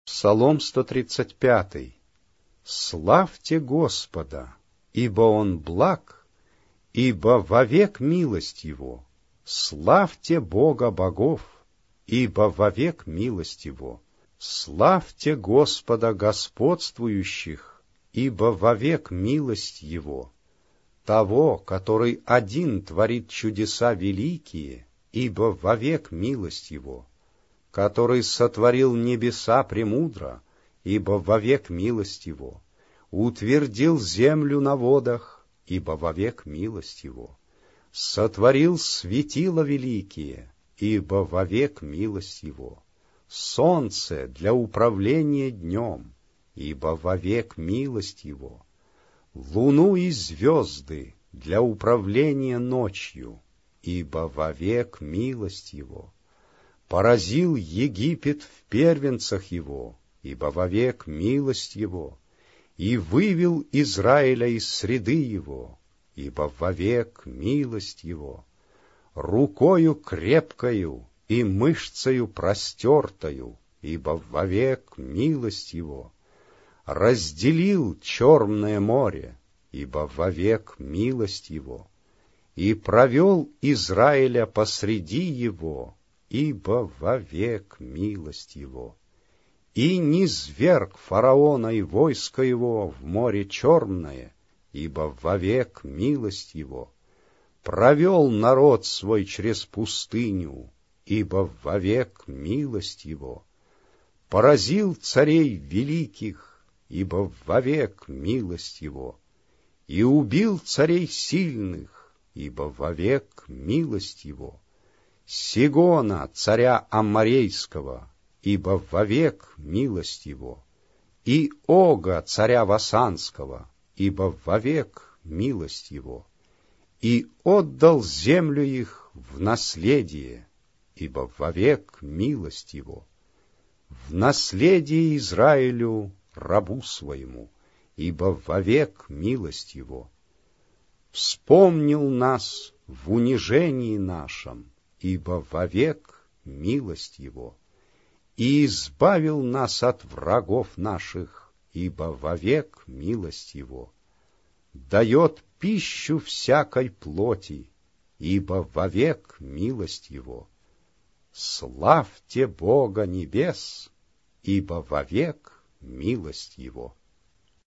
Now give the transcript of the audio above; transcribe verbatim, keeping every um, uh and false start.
Псалом сто тридцать пятый. Славьте Господа, ибо Он благ, ибо вовек милость Его. Славьте Бога богов, ибо вовек милость Его. Славьте Господа господствующих, ибо вовек милость Его. Того, который один творит чудеса великие, ибо вовек милость Его. Который сотворил небеса премудро, ибо вовек милость Его. Утвердил землю на водах, ибо вовек милость Его. Сотворил светила великие, ибо вовек милость Его. Солнце для управления днем, ибо вовек милость Его. Луну и звезды для управления ночью, ибо вовек милость Его. Поразил Египет в первенцах его, ибо вовек милость его, и вывел Израиля из среды его, ибо вовек милость его. Рукою крепкою и мышцею простертою, ибо вовек милость его. Разделил Черное море, ибо вовек милость его. И провел Израиля посреди его, ибо вовек милость его. И низверг фараона и войско его в море Черное, ибо вовек милость его. Провел народ свой через пустыню, ибо вовек милость его. Поразил царей великих, ибо вовек милость его. И убил царей сильных, ибо вовек милость его. Сигона, царя Амморейского, ибо вовек милость его, и Ога, царя Васанского, ибо вовек милость его, и отдал землю их в наследие, ибо вовек милость его, в наследие Израилю, рабу своему, ибо вовек милость его. Вспомнил нас в унижении нашем, ибо вовек милость его, и избавил нас от врагов наших, ибо вовек милость его. Дает пищу всякой плоти, ибо вовек милость его. Славьте Бога небес, ибо вовек милость его.